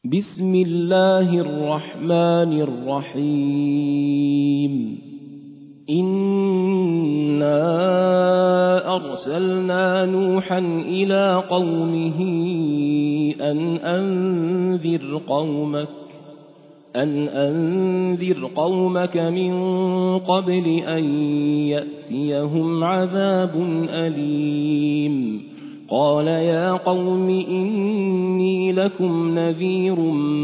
بسم الله الرحمن الرحيم إنا أرسلنا نوحا إلى قومه أن أنذر قومك من قبل أن يأتيهم عذاب أليم قال يا قوم إني لكم نذير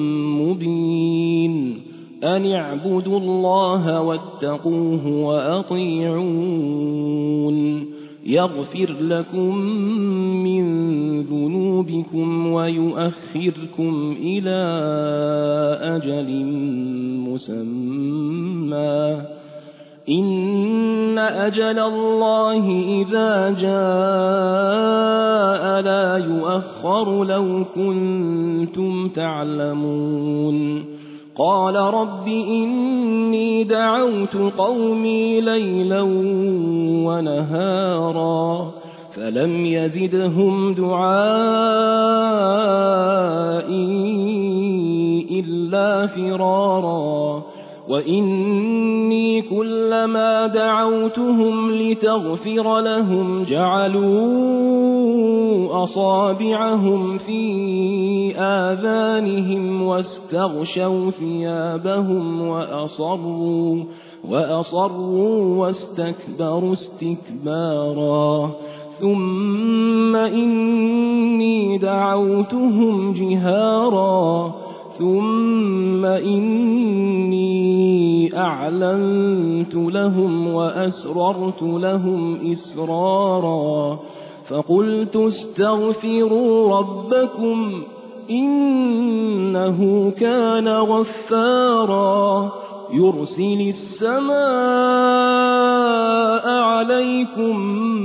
مبين أن اعبدوا الله واتقوه وأطيعون يغفر لكم من ذنوبكم ويؤخركم إلى أجل مسمى إن أجل الله إذا جاء لا يؤخر لو كنتم تعلمون قال رب إني دعوت قومي ليلا ونهارا فلم يزدهم دعائي إلا فرارا وإني كلما دعوتهم لتغفر لهم جعلوا أصابعهم في آذانهم واستغشوا ثيابهم وأصروا واستكبروا استكبارا ثم إني دعوتهم جهارا ثم إني أعلنت لهم وأسررت لهم إسرارا فقلت استغفروا ربكم إنه كان غفارا يرسل السماء عليكم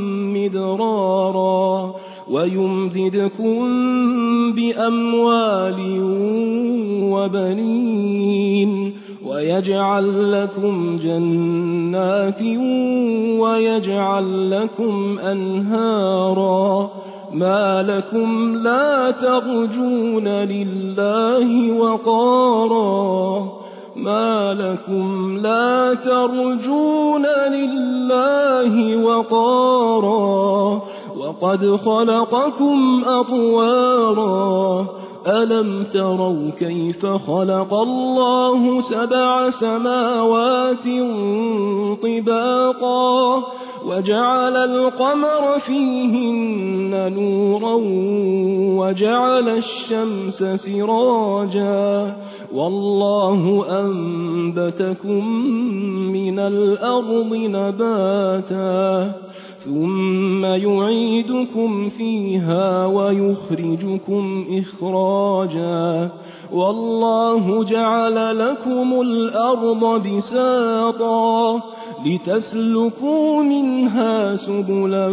مدرارا ويمددكم بأموال وبنين ويجعل لكم جنات ويجعل لكم أنهارا ما لكم لا ترجون لله وقارا ما لكم لا ترجون لله وقارا وقد خلقكم أطوارا ألم تروا كيف خلق الله 7 سماوات طباقا وجعل القمر فيهن نورا وجعل الشمس سراجا والله أنبتكم من الأرض نباتا ثم يعيدكم فيها ويخرجكم إخراجا والله جعل لكم الأرض بساطا لتسلكوا منها سبلا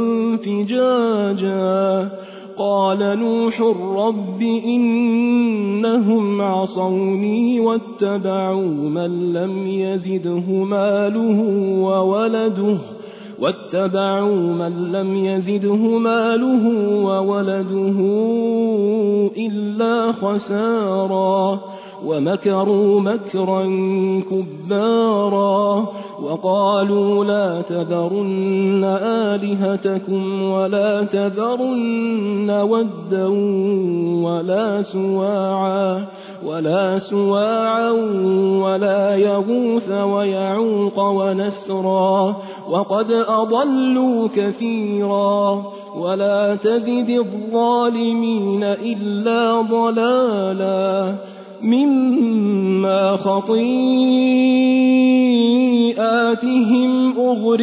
فجاجا قال نوح رب إنهم عصوني واتبعوا من لم يزده ماله وولده إلا خسارا ومكروا مكرا كبارا وقالوا لا تذرن آلهتكم ولا تذرن ودا ولا سواعا ولا يغوث ويعوق ونسرا وقد أضلوا كثيرا ولا تزد الظالمين إلا ضلالا مما خطيئاتهم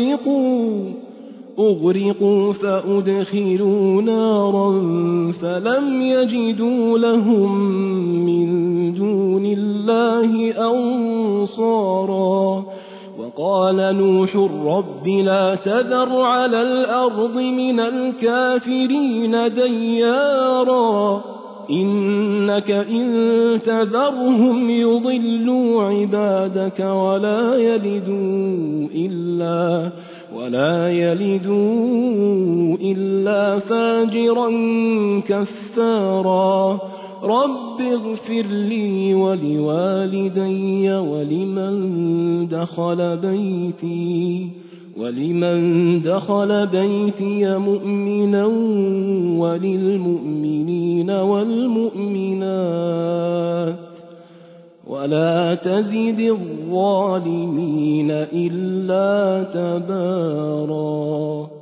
أغرقوا فأدخلوا نارا فلم يجدوا لهم من دون الله أنصارا وقال نوح رب لا تذر على الأرض من الكافرين ديارا إنك إن تذرهم يضلوا عبادك ولا يلدوا إلا فاجرا كفارا رب اغفر لي ولوالدي ولمن دخل بيتي مؤمنا وللمؤمنين والمؤمنات ولا تزد الظالمين إلا تباراً.